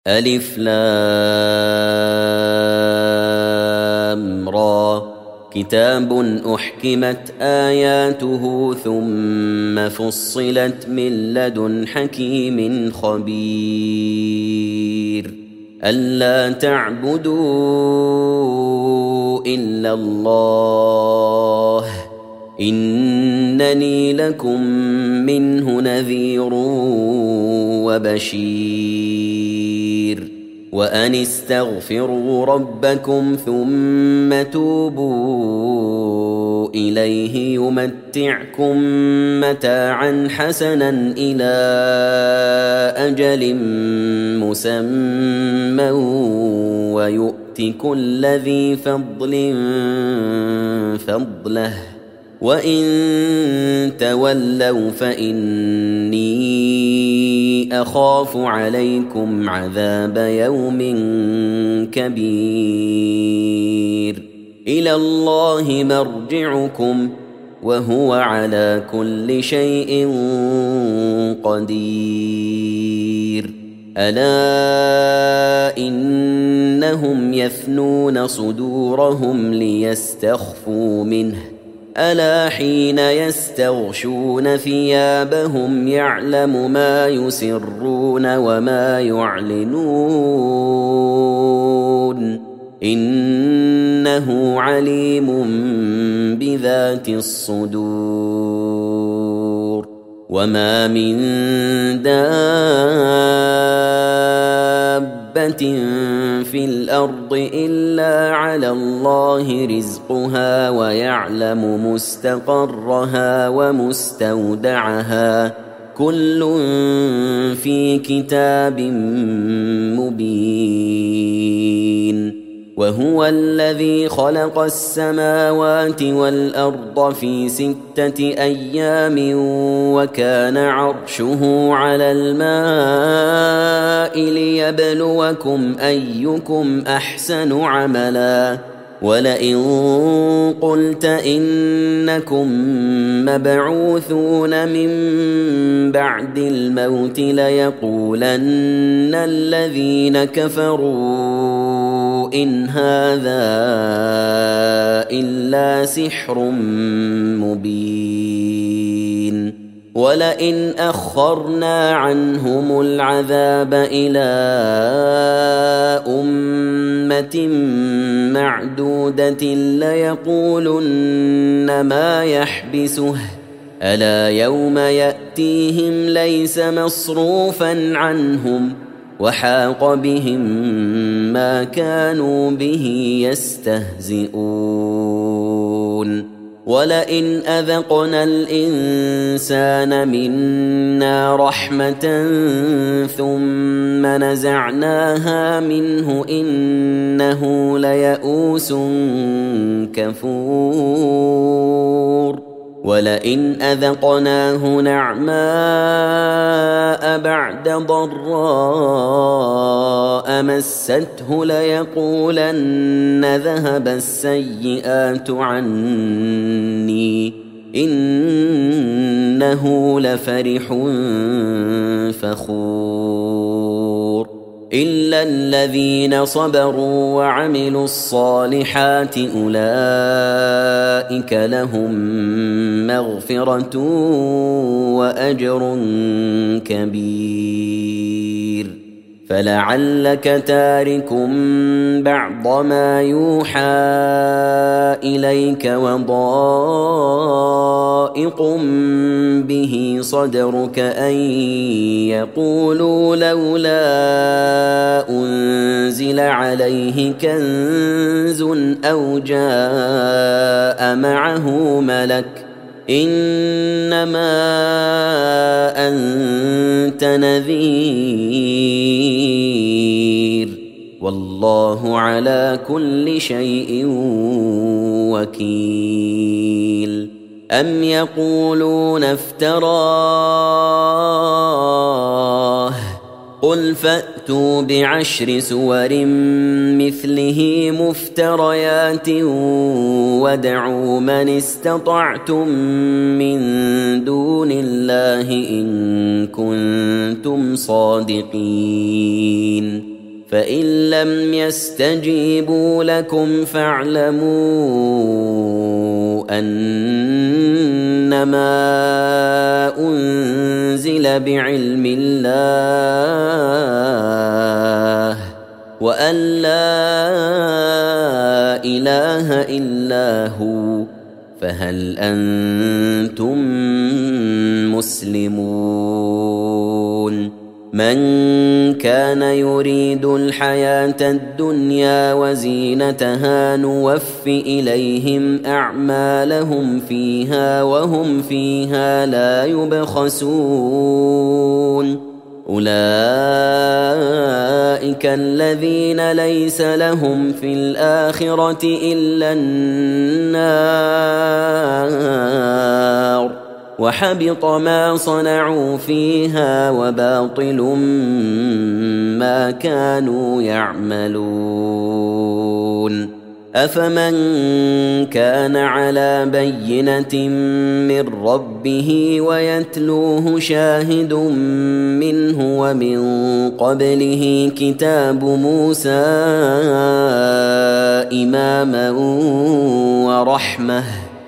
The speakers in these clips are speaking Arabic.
ألف لام را كتاب أحكمت آياته ثم فصلت من لدن حكيم خبير ألا تعبدوا إلا الله إنني لكم منه نذير وبشير وأن استغفروا ربكم ثم توبوا إليه يمتعكم متاعا حسنا إلى أجل مسمى ويؤت كل ذي فضل فضله وإن تولوا فإني أخاف عليكم عذاب يوم كبير إلى الله مرجعكم وهو على كل شيء قدير ألا إنهم يثنون صدورهم ليستخفوا منه ألا حين يستغشون ثيابهم يعلم ما يسرون وما يعلنون إنه عليم بذات الصدور وما من دابة في الأرض إلا على الله رزقها ويعلم مستقرها ومستودعها كل في كتاب مبين وهو الذي خلق السماوات والأرض في 6 أيام وكان عرشه على الماء ليبلوكم أيكم أحسن عملا ولئن قلت إنكم مبعوثون من بعد الموت ليقولن الذين كفروا إن هذا إلا سحر مبين ولئن أخرنا عنهم العذاب إلى أمة معدودة ليقولن ما يحبسه ألا يوم يأتيهم ليس مصروفا عنهم وحاق بهم ما كانوا به يستهزئون ولئن أذقنا الإنسان منا رحمة ثم نزعناها منه إنه ليئوس كفور ولئن أذقناه نعماء بعد ضراء مسته ليقولن ذهب السيئات عني إنه لفرح فخور إلا الذين صبروا وعملوا الصالحات أولئك لهم مغفرة وأجر كبير فلعلك تارك بعض ما يوحى إليك وضائق به صدرك أن يقولوا لولا أنزل عليه كنز أو جاء معه ملك إنما أنت نذير والله على كل شيء وكيل أم يقولون افتراه قل فأتوا بعشر سور مثله مفتريات وادعوا من استطعتم من دون الله إن كنتم صادقين فإن لم يستجيبوا لكم فاعلموا أنما أنزل بعلم الله وأن لا إله إلا هو، فهل أنتم مسلمون؟ من كان يريد الحياة الدنيا وزينتها نوف إليهم أعمالهم فيها وهم فيها لا يبخسون. أولئك الذين ليس لهم في الآخرة إلا النار، وحبط ما صنعوا فيها وباطل ما كانوا يعملون. أفمن كان على بينة من ربه ويتلوه شاهد منه ومن قبله كتاب موسى إماما ورحمة،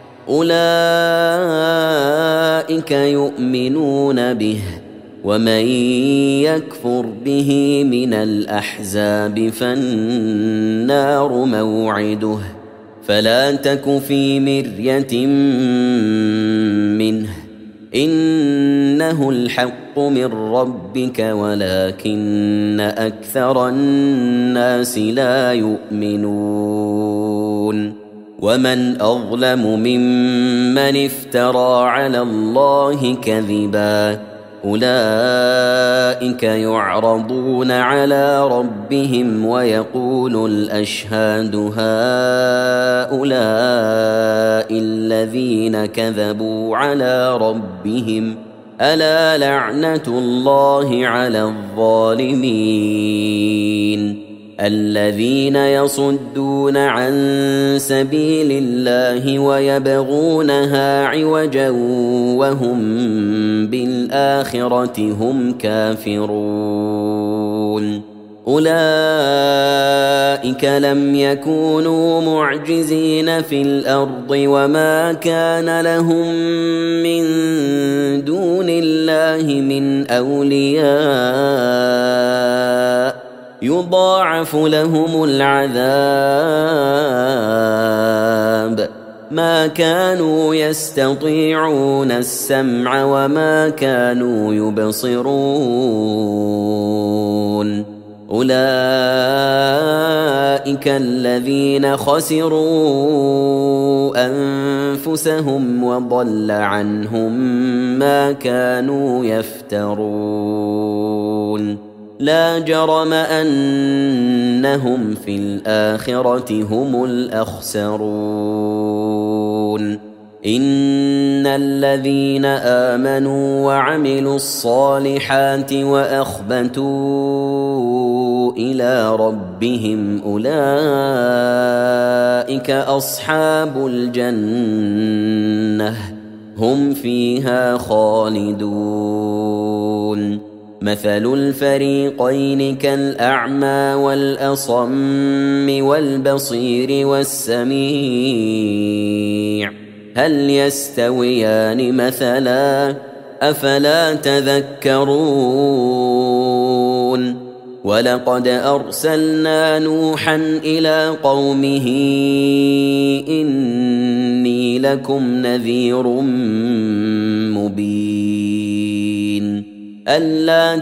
أولئك يؤمنون به، ومن يكفر به من الأحزاب فالنار موعده، فلا تك في مرية منه، إنه الحق من ربك ولكن أكثر الناس لا يؤمنون. ومن أظلم ممن افترى على الله كذبا، أولئك يعرضون على ربهم ويقول الأشهاد هؤلاء الذين كذبوا على ربهم، ألا لعنة الله على الظالمين. الذين يصدون عن سبيل الله ويبغونها عوجا وهم بالآخرة هم كافرون، أولئك لم يكونوا معجزين في الأرض وما كان لهم من دون الله من أولياء، يضاعف لهم العذاب، ما كانوا يستطيعون السمع وما كانوا يبصرون. أولئك الذين خسروا أنفسهم وضل عنهم ما كانوا يفترون. لا جرم أنهم في الآخرة هم الأخسرون. إن الذين آمنوا وعملوا الصالحات وأخبتوا إلى ربهم أولئك أصحاب الجنة، هم فيها خالدون. مثل الفريقين كالأعمى والأصم والبصير والسميع، هل يستويان مثلا؟ أفلا تذكرون. ولقد أرسلنا نوحا إلى قومه إني لكم نذير مبين، ألا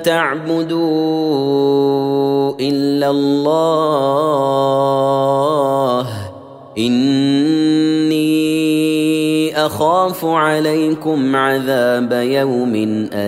تعبدوا إلا الله، إني أخاف عليكم عذاب يوم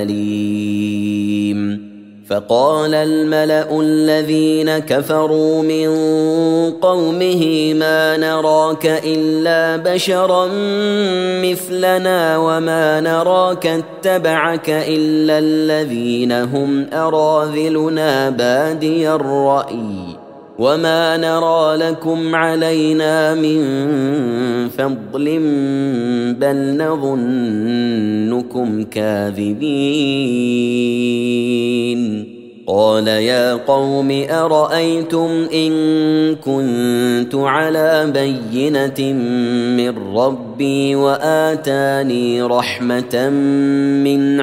أليم. فقال الملأ الذين كفروا من قومه ما نراك إلا بشرا مثلنا وما نراك اتبعك إلا الذين هم أراذلنا بادي الرأي وما نرى لكم علينا من فضل بل نظنكم كاذبين. قال يا قوم أرأيتم إن كنت على بينة من ربي وآتاني رحمة من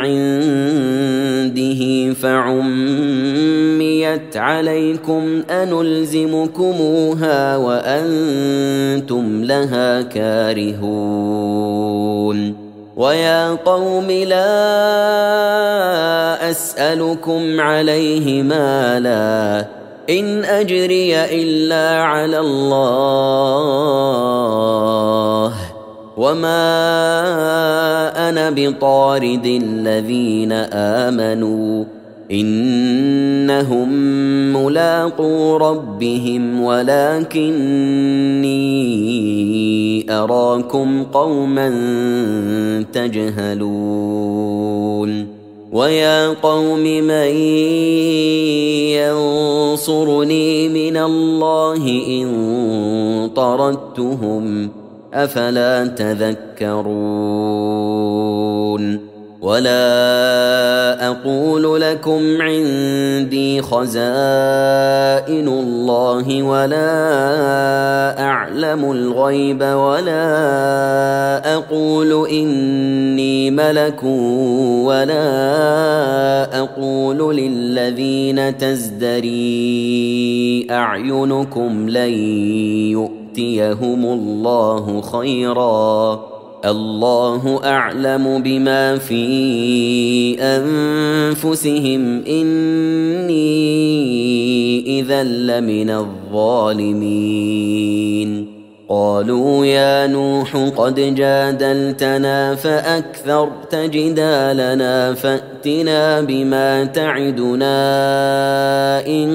عنده فعميت عليكم أنلزمكموها وأنتم لها كارهون ويا قوم لا أسألكم عليه مالا إن أجري إلا على الله وما أنا بطارد الذين آمنوا إنهم ملاقو ربهم ولكني أراكم قوما تجهلون ويا قوم من ينصرني من الله إن طردتهم أفلا تذكرون ولا أقول لكم عندي خزائن الله ولا أعلم الغيب ولا أقول إني ملك ولا أقول للذين تزدري أعينكم لن يؤتيهم الله خيرا الله أعلم بما في أنفسهم إني إذا لمن الظالمين قالوا يا نوح قد جادلتنا فأكثرت جدالنا فأتنا بما تعدنا إن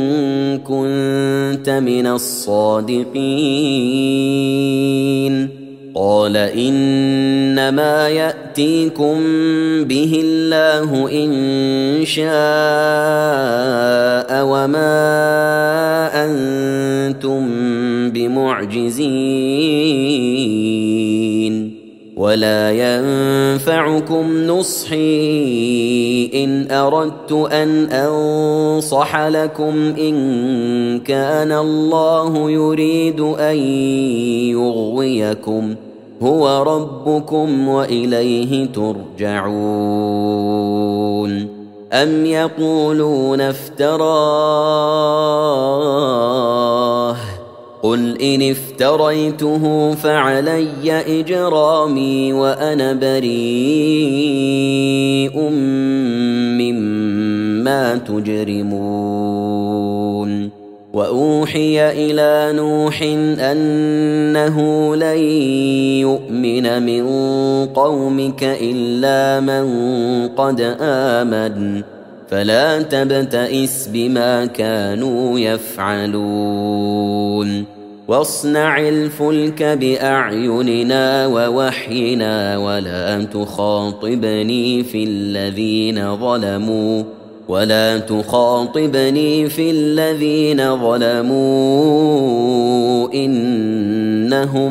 كنت من الصادقين قال إنما يأتيكم به الله إن شاء وما أنتم بمعجزين ولا ينفعكم نصحي إن أردت أن أنصح لكم إن كان الله يريد أن يغويكم هو ربكم وإليه ترجعون أم يقولون افتراه قل إن افتريته فعلي إجرامي وأنا بريء مما تجرمون وأوحي إلى نوح أنه لن يؤمن من قومك إلا من قد آمن فلا تبتئس بما كانوا يفعلون واصنع الفلك بأعيننا ووحينا ولا تخاطبني في الذين ظلموا إنهم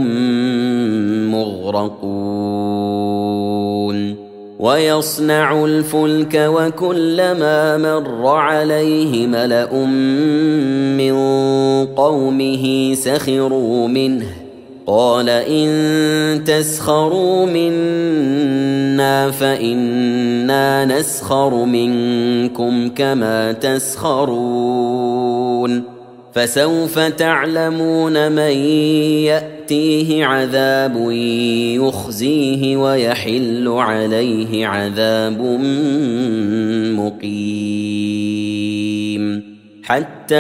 مغرقون ويصنع الفلك وكلما مر عليه ملأ من قومه سخروا منه قال إن تسخروا منا فإنا نسخر منكم كما تسخرون فسوف تعلمون من يأتيه عذاب يخزيه ويحل عليه عذاب مقيم حتى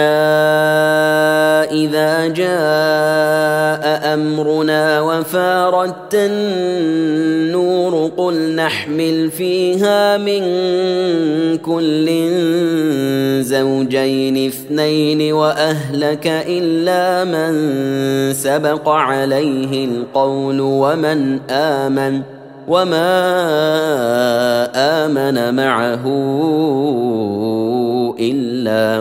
إذا جاء أمرنا وفارت النور قل نحمل فيها من كل زوجين اثنين وأهلك إلا من سبق عليه القول وما آمن معه إلا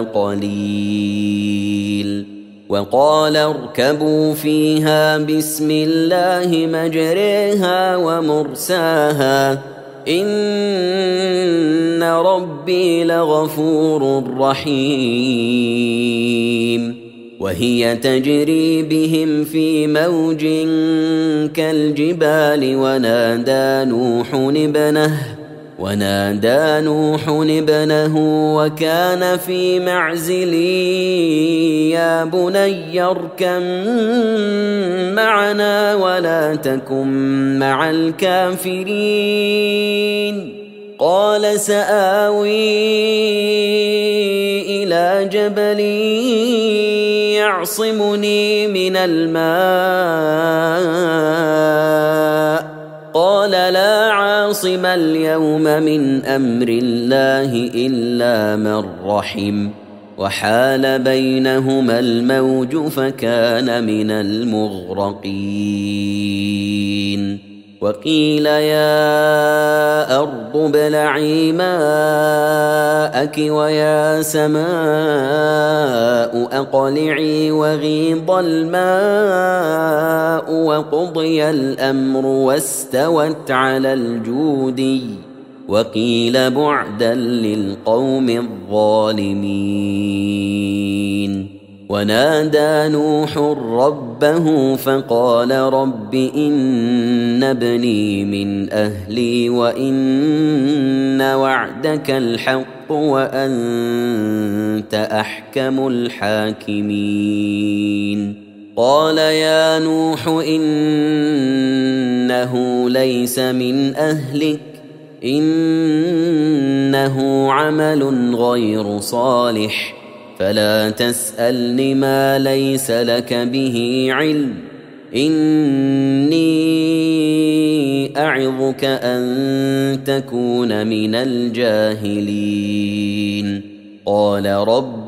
قليل وقال اركبوا فيها بسم الله مجريها ومرساها إن ربي لغفور رحيم. وهي تجري بهم في موج كالجبال ونادى نوح ابنه وكان في معزل يا بني اركب معنا ولا تكن مع الكافرين. قال سآوي إلى جبل يعصمني من الماء قال لا عاصم اليوم من أمر الله إلا من رحم وحال بينهما الموج فكان من المغرقين. وقيل يا أرض ابلعي ماءك ويا سماء أقلعي وغيض الماء وقضي الأمر واستوت على الجودي وقيل بعدا للقوم الظالمين. ونادى نوح ربه فقال رب إن ابني من أهلي وإن وعدك الحق وأنت أحكم الحاكمين. قال يا نوح إنه ليس من أهلك إنه عمل غير صالح فلا تسألني ما ليس لك به علم إني أعظك أن تكون من الجاهلين. قال رب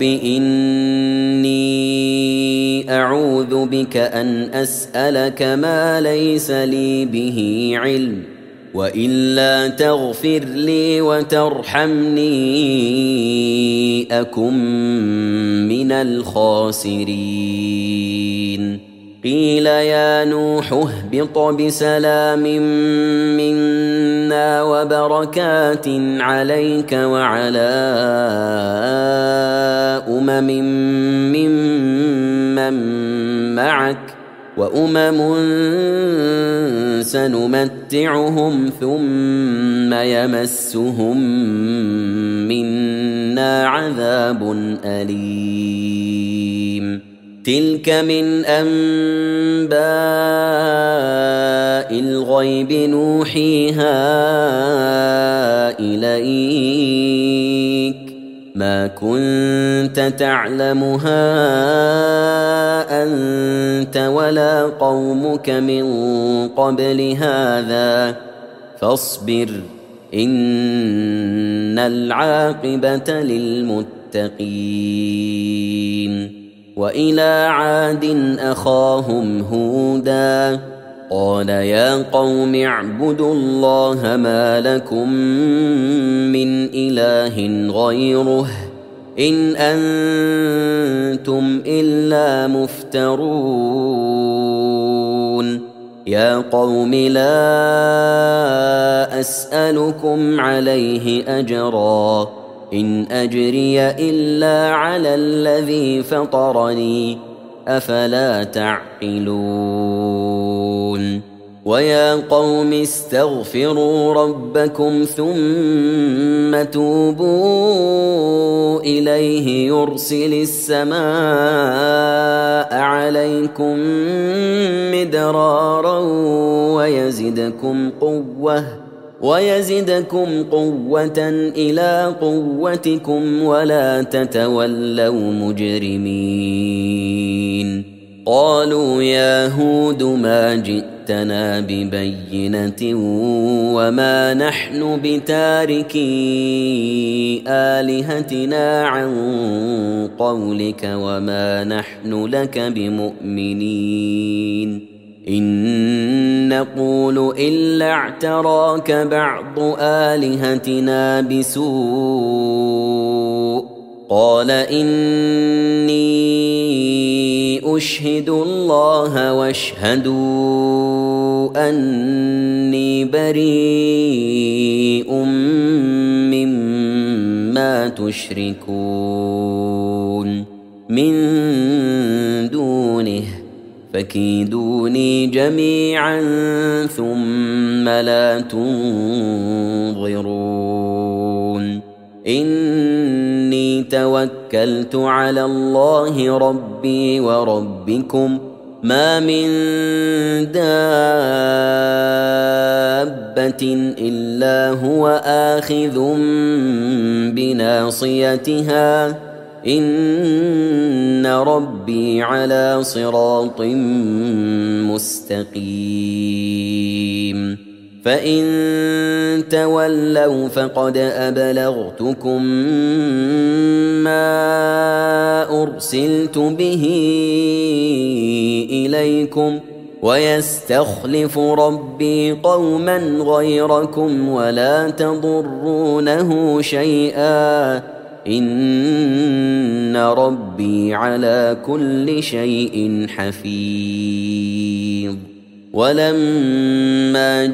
إني أعوذ بك أن أسألك ما ليس لي به علم وإلا تغفر لي وترحمني أكن من الخاسرين. قيل يا نوح اهبط بسلام منا وبركات عليك وعلى أمم ممن معك وأمم سنمتعهم ثم يمسهم منا عذاب أليم. تلك من أنباء الغيب نوحيها إليك ما كنت تعلمها أنت ولا قومك من قبل هذا فاصبر إن العاقبة للمتقين. وإلى عاد أخاهم هودا قال يا قوم اعبدوا الله ما لكم من إله غيره إن أنتم إلا مفترون. يا قوم لا أسألكم عليه أجرا إن أجري إلا على الذي فطرني أفلا تعقلون. ويا قوم استغفروا ربكم ثم توبوا إليه يرسل السماء عليكم مدرارا ويزدكم قوة إلى قوتكم ولا تتولوا مجرمين. قالوا يا هود ما جئتنا ببينة وما نحن بتاركي آلهتنا عن قولك وما نحن لك بمؤمنين إن نقول إلا اعتراك بعض آلهتنا بسوء قال إني اشهدوا الله واشهدوا أني بريء مما تشركون من دونه فكيدوني جميعا ثم لا تنظرون إني توكلت على الله ربي وربكم ما من دابة إلا هو آخذ بناصيتها إن ربي على صراط مستقيم فإن تولوا فقد أبلغتكم ما أرسلت به إليكم ويستخلف ربي قوما غيركم ولا تضرونه شيئا إن ربي على كل شيء حفيظ ولما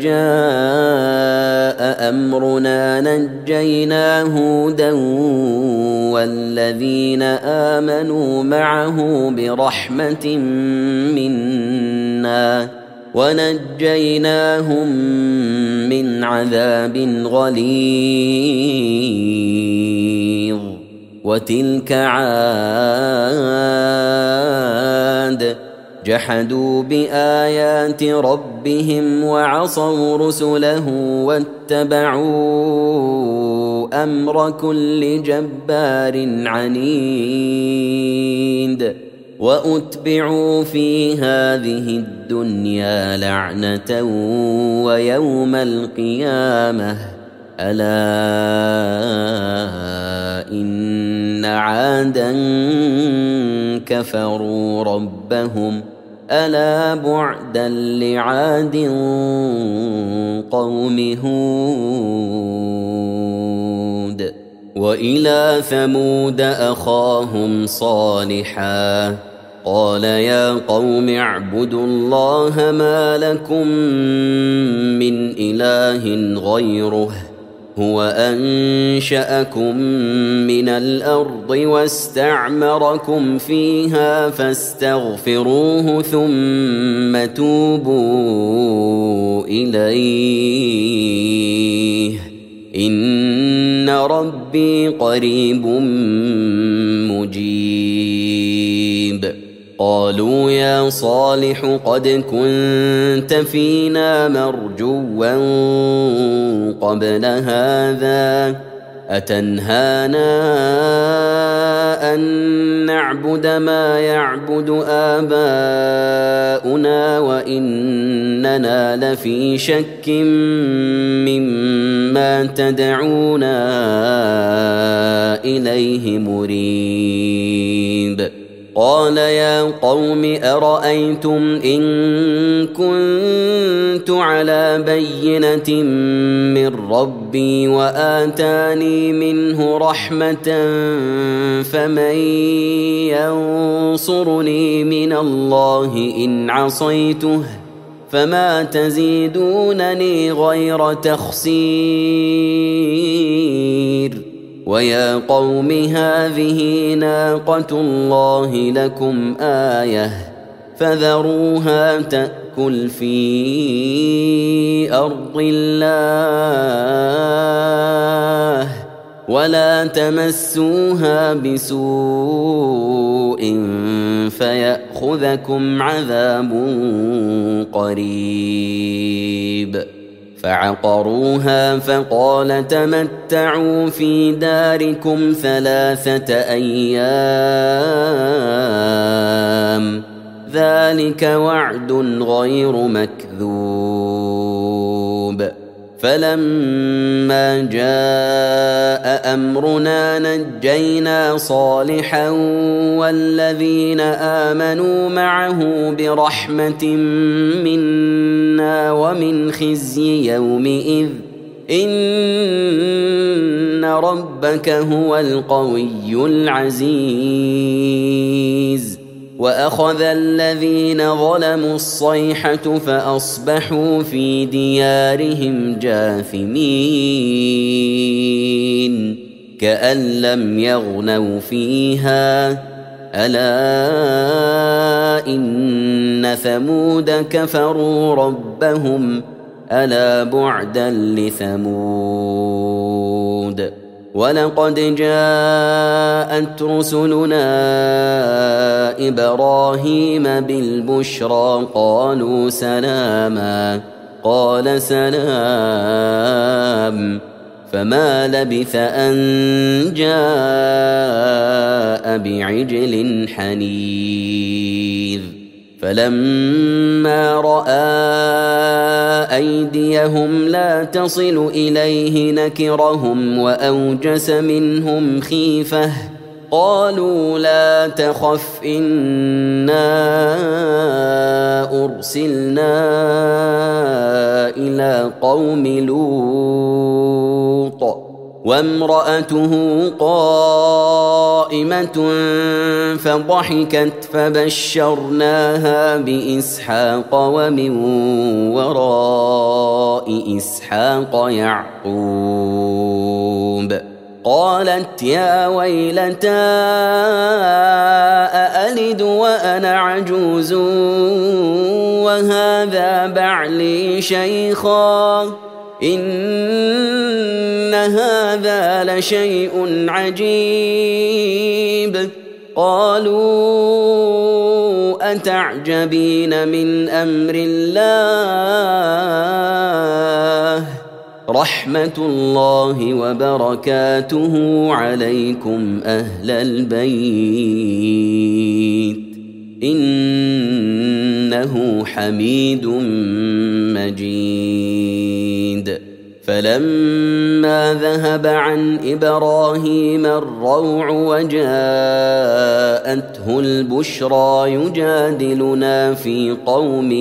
جاء أمرنا نجينا هودا والذين آمنوا معه برحمة منا ونجيناهم من عذاب غليظ وتلك عاد جحدوا بآيات ربهم وعصوا رسله واتبعوا أمر كل جبار عنيد وأتبعوا في هذه الدنيا لعنة ويوم القيامة ألا إن عادا كفروا ربهم ألا بعدا لعاد قوم هود وإلى ثمود أخاهم صالحا قال يا قوم اعبدوا الله ما لكم من إله غيره هو أنشأكم من الأرض واستعمركم فيها فاستغفروه ثم توبوا إليه إن ربي قريب مجيب قالوا يا صالح قد كنت فينا مرجوا قبل هذا أتنهانا أن نعبد ما يعبد آباؤنا وإننا لفي شك مما تدعونا إليه مريب قال يا قوم أرأيتم إن كنت على بينة من ربي وآتاني منه رحمة فمن ينصرني من الله إن عصيته فما تزيدونني غير تخسير ويا قوم هذه ناقة الله لكم آية فذروها تأكل في أرض الله ولا تمسوها بسوء فيأخذكم عذاب قريب فعقروها فقال تمتعوا في داركم 3 أيام ذلك وعد غير مكذوب فلما جاء أمرنا نجينا صالحا والذين آمنوا معه برحمة منا ومن خزي يومئذ إن ربك هو القوي العزيز وأخذ الذين ظلموا الصيحة فأصبحوا في ديارهم جاثمين كأن لم يغنوا فيها ألا إن ثمود كفروا ربهم ألا بعدا لثمود ولقد جاءت رسلنا إبراهيم بالبشرى قالوا سلاما قال سلام فما لبث أن جاء بعجل حنيذ فلما رأى أيديهم لا تصل إليه نكرهم وأوجس منهم خيفة قالوا لا تخف إنا أرسلنا إلى قوم لوط وامرأته قائمة فضحكت فبشرناها بإسحاق ومن وراء إسحاق يعقوب قالت يا ويلتى أألد وأنا عجوز وهذا بعلي شيخا إن هذا لشيء عجيب قالوا أتعجبين من أمر الله رحمة الله وبركاته عليكم أهل البيت إنه حميد مجيد فلما ذهب عن إبراهيم الروع وجاءته البشرى يجادلنا في قوم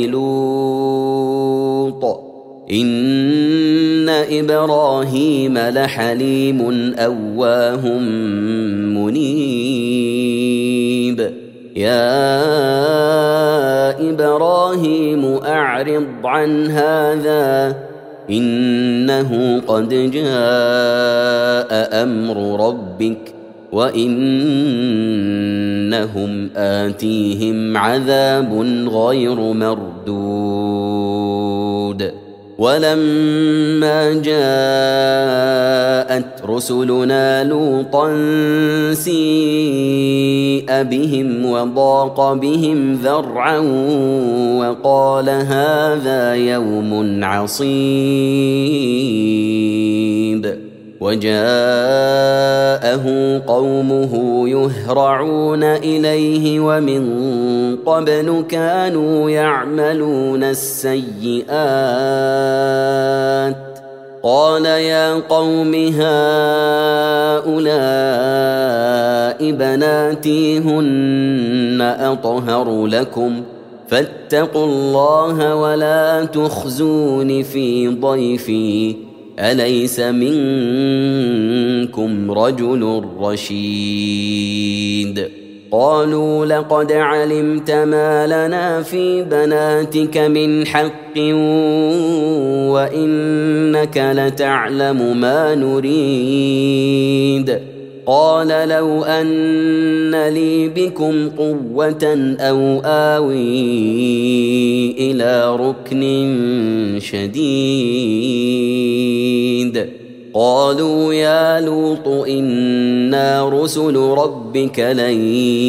لوط إن إبراهيم لحليم أواه منيب يا إبراهيم أعرض عن هذا إنه قد جاء أمر ربك وإنهم آتيهم عذاب غير مردود ولما جاءت رسلنا لوطا سيء بهم وضاق بهم ذرعا وقال هذا يوم عصيب وجاءه قومه يهرعون إليه ومن قبل كانوا يعملون السيئات قال يا قوم هؤلاء بناتي هن أطهر لكم فاتقوا الله ولا تخزون في ضيفي أليس منكم رجل رشيد قالوا لقد علمت ما لنا في بناتك من حق وإنك لتعلم ما نريد قال لو أن لي بكم قوة أو آوي إلى ركن شديد قالوا يا لوط إنا رسل ربك لن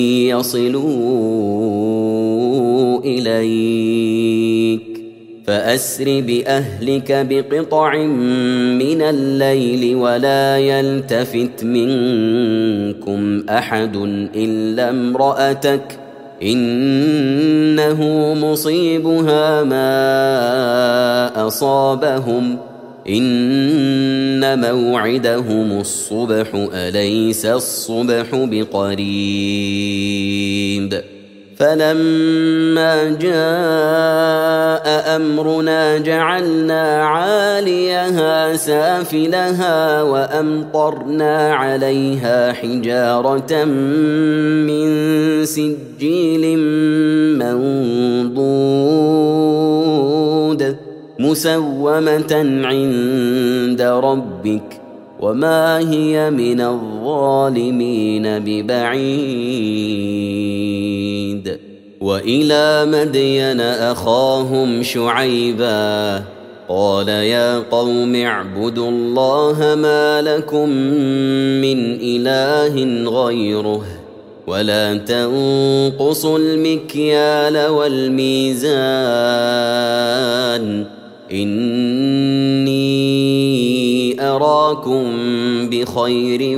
يصلوا إليك فأسر بأهلك بقطع من الليل ولا يلتفت منكم أحد إلا امرأتك إنه مصيبها ما أصابهم إن موعدهم الصبح أليس الصبح بقريب فلما جاء أمرنا جعلنا عاليها سافلها وأمطرنا عليها حجارة من سجيل منضود مسومة عند ربك وما هي من الظالمين ببعيد. وإلى مدين أخاهم شعيبا قال يا قوم اعبدوا الله ما لكم من إله غيره ولا تنقصوا المكيال والميزان إني أراكم بخير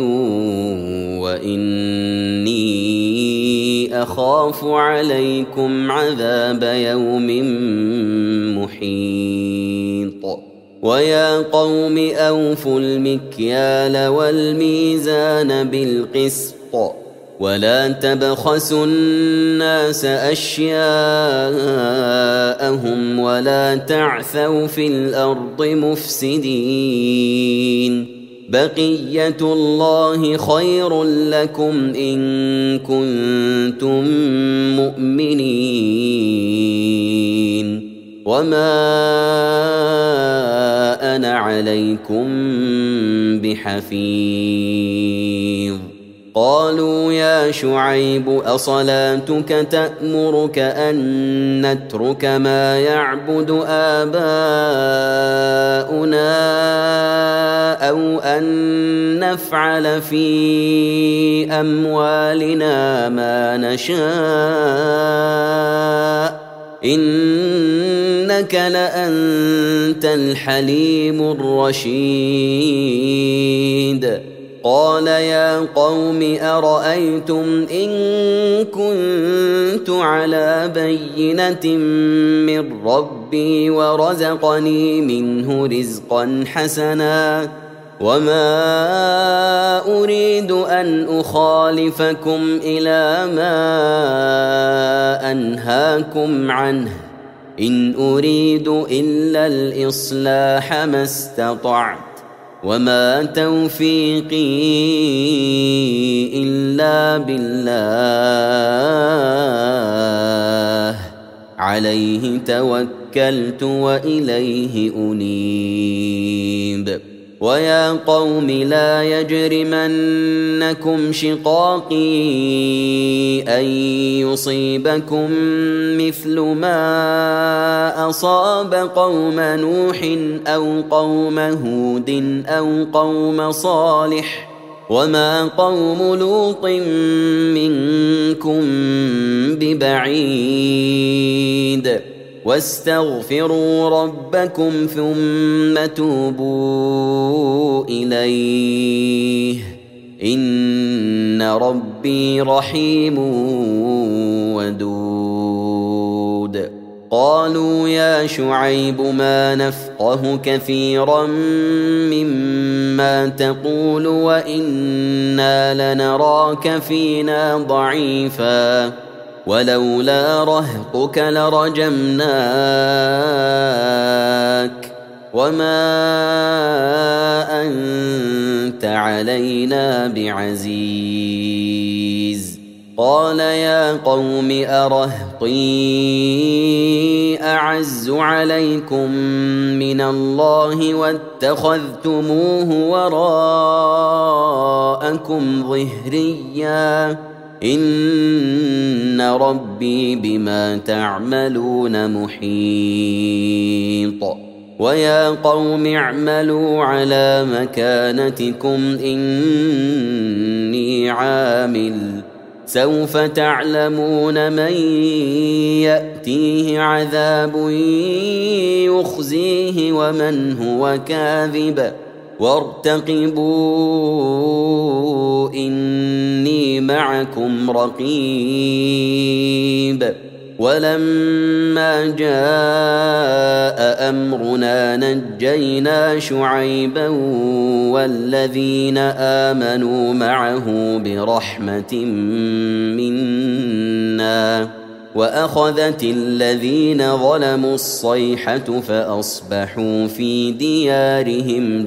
وإني أخاف عليكم عذاب يوم محيط. ويا قوم أوفوا المكيال والميزان بالقسط ولا تبخسوا الناس أشياءهم ولا تعثوا في الأرض مفسدين. بقية الله خير لكم إن كنتم مؤمنين وما أنا عليكم بحفيظ. قالوا يا شعيب أصلاتك تأمرك أن نترك ما يعبد آباؤنا أو أن نفعل في أموالنا ما نشاء إنك لأنت الحليم الرشيد. قال يا قوم أرأيتم إن كنت على بينة من ربي ورزقني منه رزقا حسنا وما أريد أن أخالفكم إلى ما أنهاكم عنه إن أريد إلا الإصلاح ما استطعت وما توفيقي إلا بالله عليه توكلت وإليه أنيب. ويا قوم لا يجرمنكم شقاقي أن يصيبكم مثل ما أصاب قوم نوح أو قوم هود أو قوم صالح وما قوم لوط منكم ببعيد. واستغفروا ربكم ثم توبوا إليه إن ربي رحيم ودود. قالوا يا شعيب ما نفقه كثيرا مما تقول وإنا لنراك فينا ضعيفا ولولا رهطك لرجمناك وما أنت علينا بعزيز. قال يا قوم أرهطي أعز عليكم من الله واتخذتموه وراءكم ظهريا إن ربي بما تعملون محيط. ويا قوم اعملوا على مكانتكم إني عامل سوف تعلمون من يأتيه عذاب يخزيه ومن هو كاذب وارتقبوا إني معكم رقيب. ولما جاء أمرنا نجينا شعيبا والذين آمنوا معه برحمة منا وأخذت الذين ظلموا الصيحة فأصبحوا في ديارهم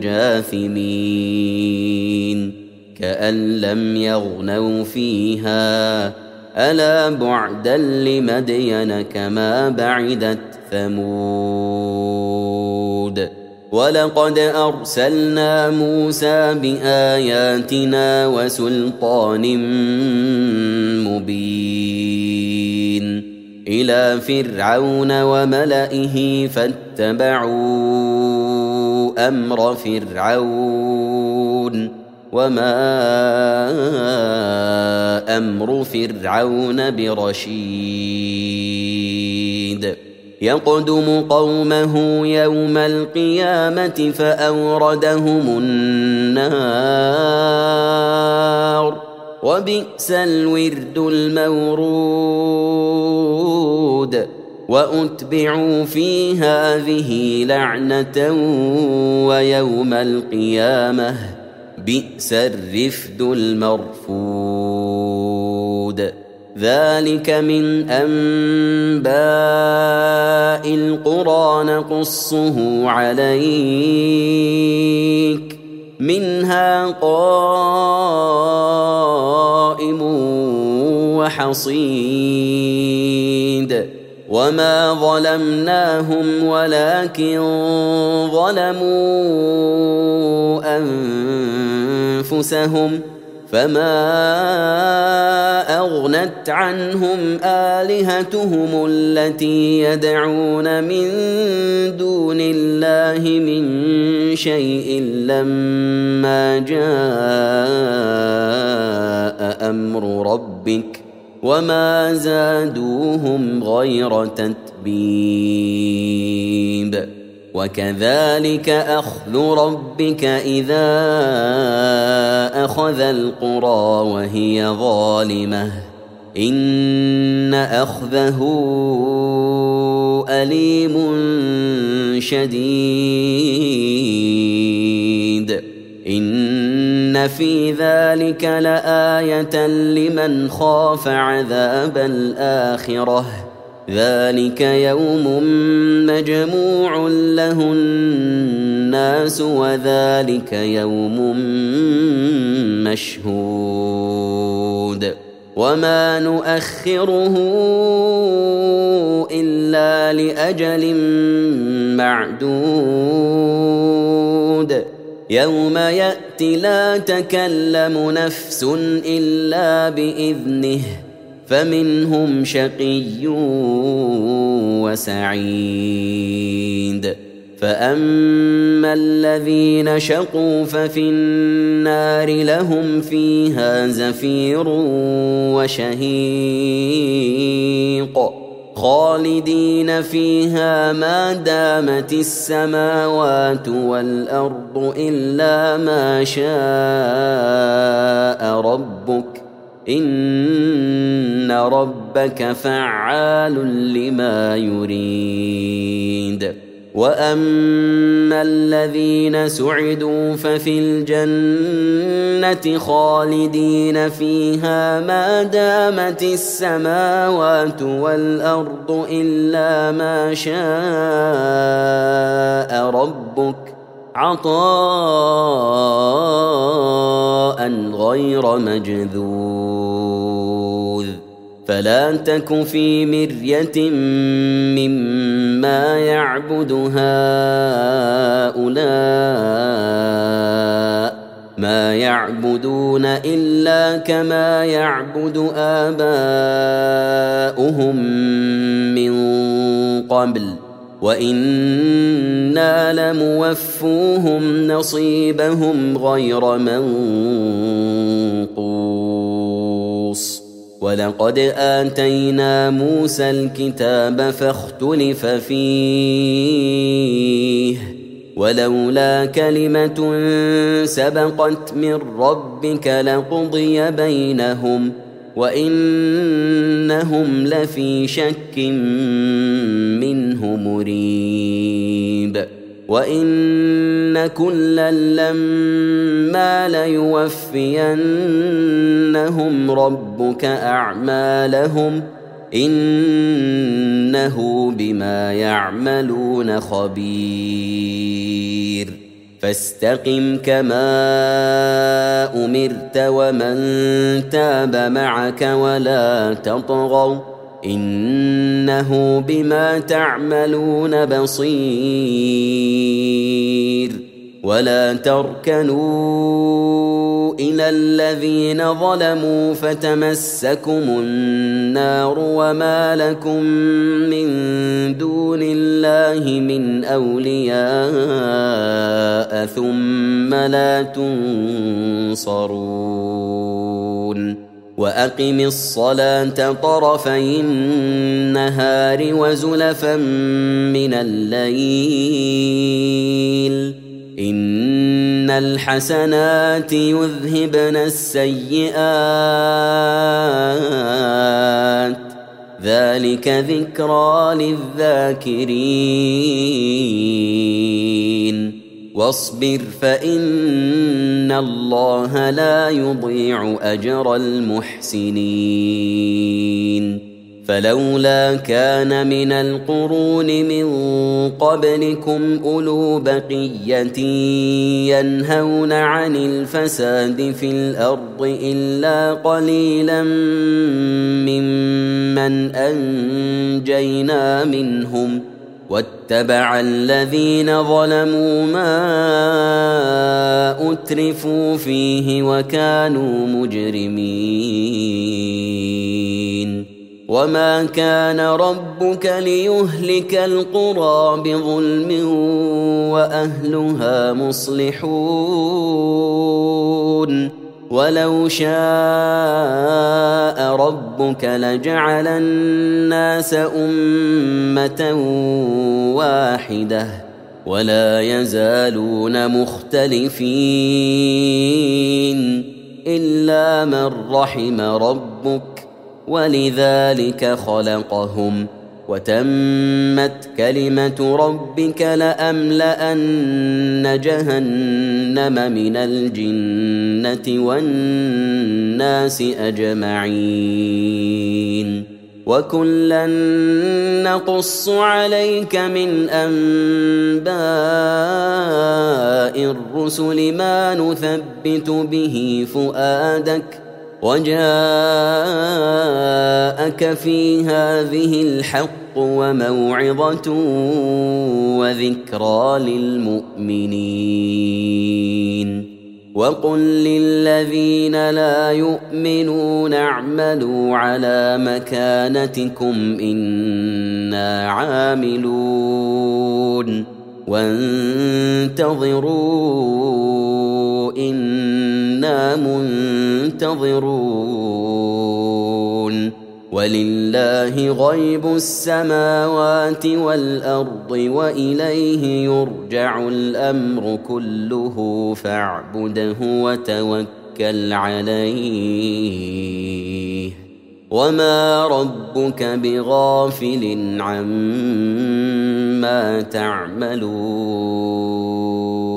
جاثمين كأن لم يغنوا فيها ألا بعدا لمدين كما بعدت ثمود ولقد أرسلنا موسى بآياتنا وسلطان مبين إلى فرعون وملئه فاتبعوا أمر فرعون وما أمر فرعون برشيد يقدم قومه يوم القيامة فأوردهم النار وبئس الورد المورود وأتبعوا في هذه لعنة ويوم القيامة بئس الرفد المرفود ذلك من أنباء القرى نقصه عليك منها قائم وحصيد وما ظلمناهم ولكن ظلموا أنفسهم فما أغنت عنهم آلهتهم التي يدعون من دون الله من شيء لما جاء أمر ربك وما زادوهم غير تتبيب وكذلك أخذ ربك إذا أخذ القرى وهي ظالمة إن أخذه أليم شديد إن في ذلك لآية لمن خاف عذاب الآخرة ذلك يوم مجموع له الناس وذلك يوم مشهود وما نؤخره إلا لأجل معدود يوم يأتي لا تكلم نفس إلا بإذنه فمنهم شقي وسعيد فأما الذين شقوا ففي النار لهم فيها زفير وشهيق خالدين فيها ما دامت السماوات والأرض إلا ما شاء ربك إن ربك فعال لما يريد وأما الذين سعدوا ففي الجنة خالدين فيها ما دامت السماوات والأرض إلا ما شاء ربك عطاء غير مجذوذ فلا تك في مرية مما يعبد هؤلاء ما يعبدون إلا كما يعبد آباؤهم من قبل وإنا لموفوهم نصيبهم غير منقوص ولقد آتينا موسى الكتاب فاختلف فيه ولولا كلمة سبقت من ربك لقضي بينهم وإنهم لفي شك منه مريب وإن كلا لما ليوفينهم ربك أعمالهم إنه بما يعملون خبير فاستقم كما أمرت ومن تاب معك ولا تطغوا إنه بما تعملون بصير ولا تركنوا إلى الذين ظلموا فتمسكم النار وما لكم من دون الله من أولياء ثم لا تنصرون وأقم الصلاة طرفي النهار وزلفا من الليل إن الحسنات يذهبن السيئات ذلك ذكرى للذاكرين واصبر فإن الله لا يضيع أجر المحسنين فلولا كان من القرون من قبلكم أولو بقية ينهون عن الفساد في الأرض إلا قليلا ممن أنجينا منهم واتبع الذين ظلموا ما أترفوا فيه وكانوا مجرمين وما كان ربك ليهلك القرى بظلم وأهلها مصلحون ولو شاء ربك لجعل الناس أمة واحدة ولا يزالون مختلفين إلا من رحم ربك ولذلك خلقهم وتمت كلمة ربك لأملأن جهنم من الجنة والناس أجمعين وكلا نقص عليك من أنباء الرسل ما نثبت به فؤادك وجاءك في هذه الحق وموعظة وذكرى للمؤمنين وقل للذين لا يؤمنون اعملوا على مكانتكم إنا عاملون وانتظروا إنا منتظرون ولله غيب السماوات والأرض وإليه يرجع الأمر كله فاعبده وتوكل عليه وما ربك بغافل عما تعملون